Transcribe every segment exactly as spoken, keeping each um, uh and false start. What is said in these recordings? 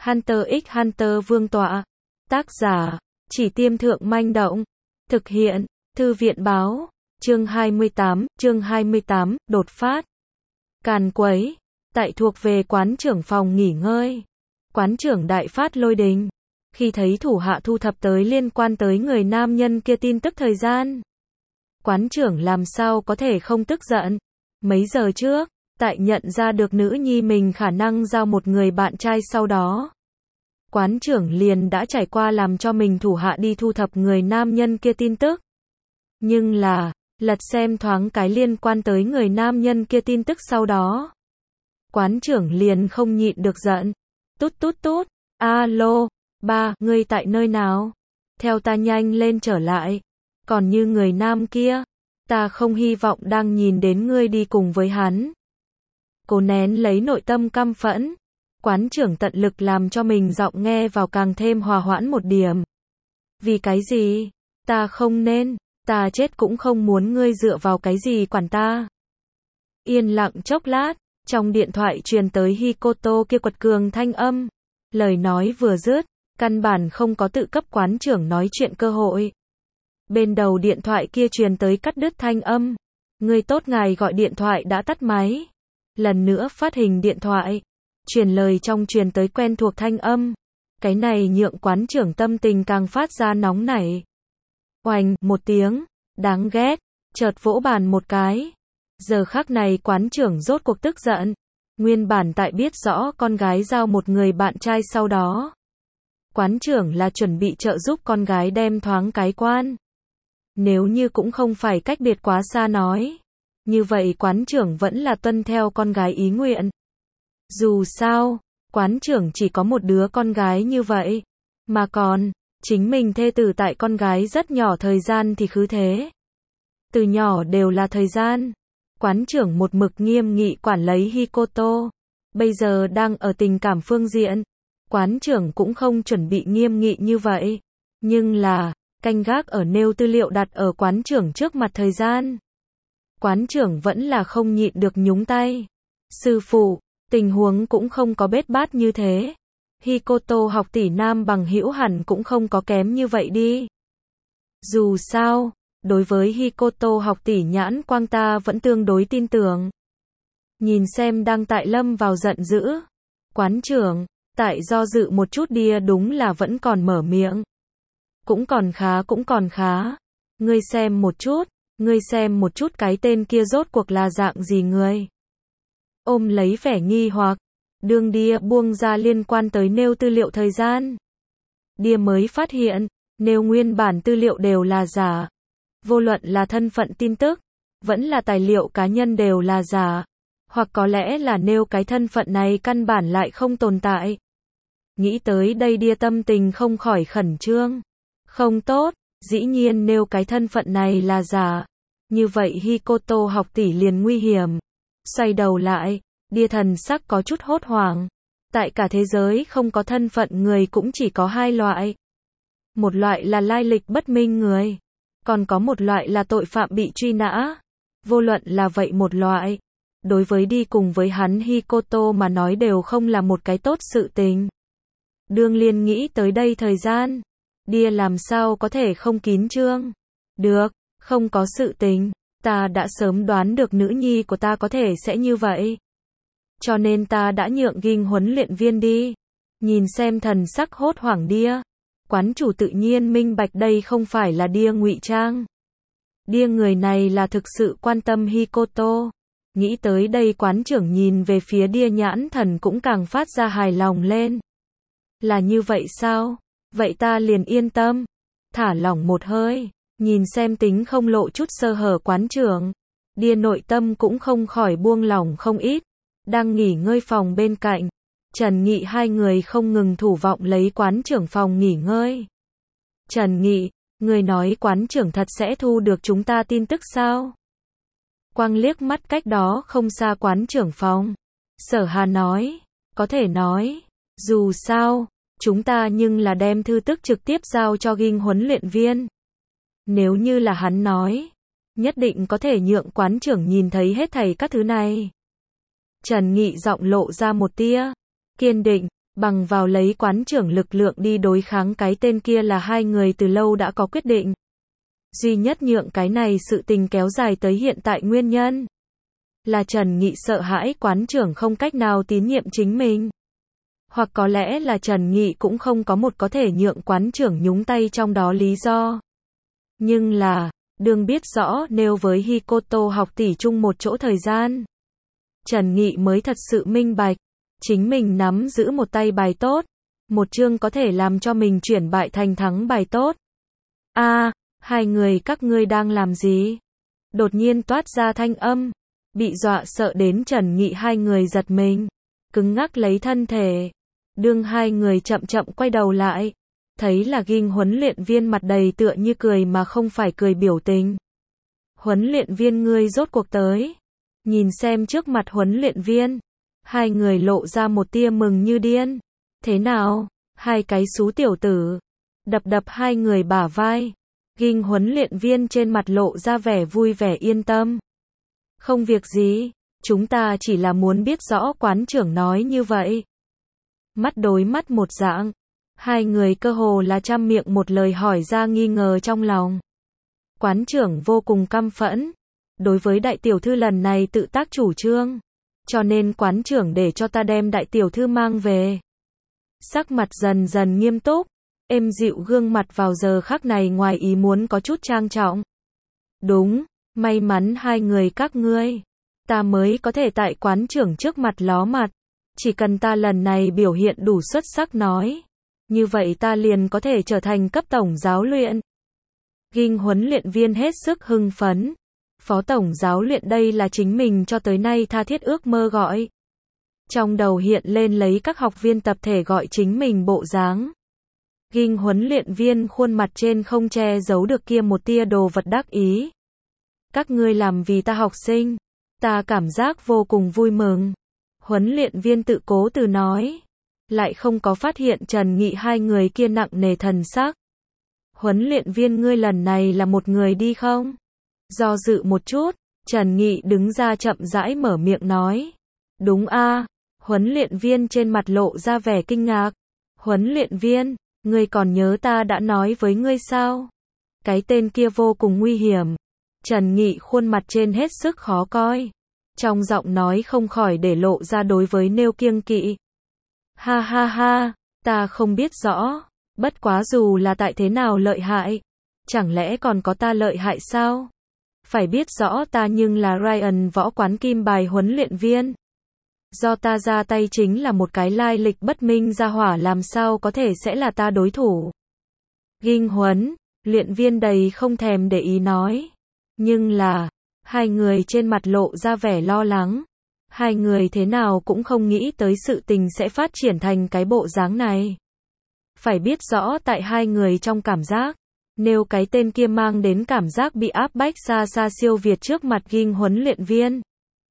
Hunter x Hunter Vương tọa. Tác giả, Chỉ Tiêm Thượng Manh Động. Thực hiện, Thư viện Báo. Chương hai mươi tám, chương hai mươi tám, đột phát. Càn quấy. Tại thuộc về quán trưởng phòng nghỉ ngơi. Quán trưởng đại phát lôi đình. Khi thấy thủ hạ thu thập tới liên quan tới người nam nhân kia tin tức thời gian. Quán trưởng làm sao có thể không tức giận. Mấy giờ trước, tại nhận ra được nữ nhi mình khả năng giao một người bạn trai sau đó. Quán trưởng liền đã trải qua làm cho mình thủ hạ đi thu thập người nam nhân kia tin tức. Nhưng là, lật xem thoáng cái liên quan tới người nam nhân kia tin tức sau đó. Quán trưởng liền không nhịn được giận. Tút tút tút, alo, ba, ngươi tại nơi nào? Theo ta nhanh lên trở lại. Còn như người nam kia, ta không hy vọng đang nhìn đến ngươi đi cùng với hắn. Cố nén lấy nội tâm căm phẫn. Quán trưởng tận lực làm cho mình giọng nghe vào càng thêm hòa hoãn một điểm. Vì cái gì? Ta không nên, ta chết cũng không muốn ngươi dựa vào cái gì quản ta. Yên lặng chốc lát, trong điện thoại truyền tới Hikoto kia quật cường thanh âm. Lời nói vừa dứt, căn bản không có tự cấp quán trưởng nói chuyện cơ hội. Bên đầu điện thoại kia truyền tới cắt đứt thanh âm. Người tốt ngài gọi điện thoại đã tắt máy. Lần nữa phát hình điện thoại. Truyền lời trong truyền tới quen thuộc thanh âm. Cái này nhượng quán trưởng tâm tình càng phát ra nóng nảy. Oành, một tiếng, đáng ghét, chợt vỗ bàn một cái. Giờ khắc này quán trưởng rốt cuộc tức giận. Nguyên bản tại biết rõ con gái giao một người bạn trai sau đó. Quán trưởng là chuẩn bị trợ giúp con gái đem thoáng cái quan. Nếu như cũng không phải cách biệt quá xa nói. Như vậy quán trưởng vẫn là tuân theo con gái ý nguyện. Dù sao, quán trưởng chỉ có một đứa con gái như vậy. Mà còn, chính mình thê tử tại con gái rất nhỏ thời gian thì cứ thế. Từ nhỏ đều là thời gian. Quán trưởng một mực nghiêm nghị quản lấy Hikoto. Bây giờ đang ở tình cảm phương diện. Quán trưởng cũng không chuẩn bị nghiêm nghị như vậy. Nhưng là, canh gác ở nêu tư liệu đặt ở quán trưởng trước mặt thời gian. Quán trưởng vẫn là không nhịn được nhúng tay. Sư phụ, tình huống cũng không có bết bát như thế. Hikoto học tỷ nam bằng hữu hẳn cũng không có kém như vậy đi. Dù sao, đối với Hikoto học tỷ nhãn quang ta vẫn tương đối tin tưởng. Nhìn xem đang tại lâm vào giận dữ. Quán trưởng, tại do dự một chút đia đúng là vẫn còn mở miệng. Cũng còn khá cũng còn khá. Ngươi xem một chút, ngươi xem một chút cái tên kia rốt cuộc là dạng gì người. Ôm lấy vẻ nghi hoặc, đương đia buông ra liên quan tới nêu tư liệu thời gian. Đia mới phát hiện, nêu nguyên bản tư liệu đều là giả. Vô luận là thân phận tin tức, vẫn là tài liệu cá nhân đều là giả. Hoặc có lẽ là nêu cái thân phận này căn bản lại không tồn tại. Nghĩ tới đây đia tâm tình không khỏi khẩn trương. Không tốt, dĩ nhiên nêu cái thân phận này là giả. Như vậy Hikoto học tỷ liền nguy hiểm. Xoay đầu lại, đia thần sắc có chút hốt hoảng. Tại cả thế giới không có thân phận người cũng chỉ có hai loại. Một loại là lai lịch bất minh người. Còn có một loại là tội phạm bị truy nã. Vô luận là vậy một loại. Đối với đi cùng với hắn Hikoto mà nói đều không là một cái tốt sự tình. Đương liên nghĩ tới đây thời gian. Đia làm sao có thể không kín chương. Được, không có sự tình. Ta đã sớm đoán được nữ nhi của ta có thể sẽ như vậy. Cho nên ta đã nhượng ghinh huấn luyện viên đi. Nhìn xem thần sắc hốt hoảng đia. Quán chủ tự nhiên minh bạch đây không phải là đia ngụy trang. Đia người này là thực sự quan tâm Hikoto. Nghĩ tới đây quán trưởng nhìn về phía đia nhãn thần cũng càng phát ra hài lòng lên. Là như vậy sao? Vậy ta liền yên tâm. Thả lỏng một hơi. Nhìn xem tính không lộ chút sơ hở quán trưởng. Đia nội tâm cũng không khỏi buông lỏng không ít. Đang nghỉ ngơi phòng bên cạnh. Trần Nghị hai người không ngừng thủ vọng lấy quán trưởng phòng nghỉ ngơi. Trần Nghị, người nói quán trưởng thật sẽ thu được chúng ta tin tức sao? Quang liếc mắt cách đó không xa quán trưởng phòng. Sở Hà nói, có thể nói, dù sao, chúng ta nhưng là đem thư tức trực tiếp giao cho ghinh huấn luyện viên. Nếu như là hắn nói, nhất định có thể nhượng quán trưởng nhìn thấy hết thảy các thứ này. Trần Nghị giọng lộ ra một tia kiên định, Bằng vào lấy quán trưởng lực lượng đi đối kháng cái tên kia là hai người từ lâu đã có quyết định. Duy nhất nhượng cái này sự tình kéo dài tới hiện tại nguyên nhân là Trần Nghị sợ hãi quán trưởng không cách nào tín nhiệm chính mình. Hoặc có lẽ là Trần Nghị cũng không có một có thể nhượng quán trưởng nhúng tay trong đó lý do. Nhưng là, đương biết rõ nếu với Hikoto học tỷ chung một chỗ thời gian, Trần Nghị mới thật sự minh bạch, chính mình nắm giữ một tay bài tốt, một chương có thể làm cho mình chuyển bại thành thắng bài tốt. A, à, hai người các ngươi đang làm gì? Đột nhiên toát ra thanh âm, bị dọa sợ đến Trần Nghị hai người giật mình, cứng ngắc lấy thân thể. Đương hai người chậm chậm quay đầu lại, thấy là Ghinh huấn luyện viên mặt đầy tựa như cười mà không phải cười biểu tình. Huấn luyện viên ngươi rốt cuộc tới. Nhìn xem trước mặt huấn luyện viên, hai người lộ ra một tia mừng như điên. Thế nào? Hai cái xú tiểu tử. Đập đập hai người bả vai. Ghinh huấn luyện viên trên mặt lộ ra vẻ vui vẻ yên tâm. Không việc gì, chúng ta chỉ là muốn biết rõ quán trưởng nói như vậy. Mắt đối mắt một dạng, hai người cơ hồ là trăm miệng một lời hỏi ra nghi ngờ trong lòng. Quán trưởng vô cùng căm phẫn, đối với đại tiểu thư lần này tự tác chủ trương, cho nên quán trưởng để cho ta đem đại tiểu thư mang về. Sắc mặt dần dần nghiêm túc, êm dịu gương mặt vào giờ khắc này ngoài ý muốn có chút trang trọng. Đúng, may mắn hai người các ngươi, ta mới có thể tại quán trưởng trước mặt ló mặt. Chỉ cần ta lần này biểu hiện đủ xuất sắc nói, như vậy ta liền có thể trở thành cấp tổng giáo luyện. Ghinh huấn luyện viên hết sức hưng phấn. Phó tổng giáo luyện đây là chính mình cho tới nay tha thiết ước mơ gọi. Trong đầu hiện lên lấy các học viên tập thể gọi chính mình bộ dáng. Ghinh huấn luyện viên khuôn mặt trên không che giấu được kia một tia đồ vật đắc ý. Các ngươi làm vì ta học sinh, ta cảm giác vô cùng vui mừng. Huấn luyện viên tự cố từ nói, lại không có phát hiện Trần Nghị hai người kia nặng nề thần sắc. Huấn luyện viên ngươi lần này là một người đi không? Do dự một chút, Trần Nghị đứng ra chậm rãi mở miệng nói. Đúng a. Huấn luyện viên trên mặt lộ ra vẻ kinh ngạc. Huấn luyện viên, ngươi còn nhớ ta đã nói với ngươi sao? Cái tên kia vô cùng nguy hiểm. Trần Nghị khuôn mặt trên hết sức khó coi. Trong giọng nói không khỏi để lộ ra đối với nêu kiêng kỵ. Ha ha ha, ta không biết rõ, bất quá dù là tại thế nào lợi hại, chẳng lẽ còn có ta lợi hại sao? Phải biết rõ ta nhưng là Ryan võ quán kim bài huấn luyện viên. Do ta ra tay chính là một cái lai lịch bất minh gia hỏa làm sao có thể sẽ là ta đối thủ. Ghinh huấn, luyện viên đầy không thèm để ý nói. Nhưng là, hai người trên mặt lộ ra vẻ lo lắng. Hai người thế nào cũng không nghĩ tới sự tình sẽ phát triển thành cái bộ dáng này. Phải biết rõ tại hai người trong cảm giác, nếu cái tên kia mang đến cảm giác bị áp bách xa xa siêu việt trước mặt Ghinh huấn luyện viên.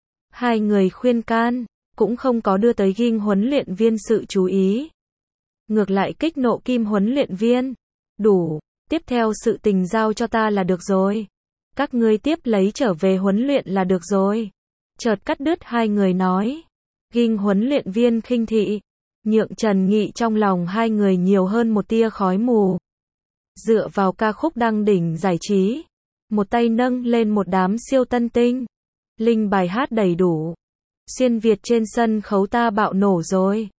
Hai người khuyên can, cũng không có đưa tới Ghinh huấn luyện viên sự chú ý. Ngược lại kích nộ Kim huấn luyện viên. Đủ, tiếp theo sự tình giao cho ta là được rồi. Các ngươi tiếp lấy trở về huấn luyện là được rồi. Chợt cắt đứt hai người nói. Ghinh huấn luyện viên khinh thị, nhượng Trần Nghị trong lòng hai người nhiều hơn một tia khói mù. Dựa vào ca khúc đăng đỉnh giải trí, một tay nâng lên một đám siêu tân tinh. Linh bài hát đầy đủ. Xuyên Việt trên sân khấu ta bạo nổ rồi.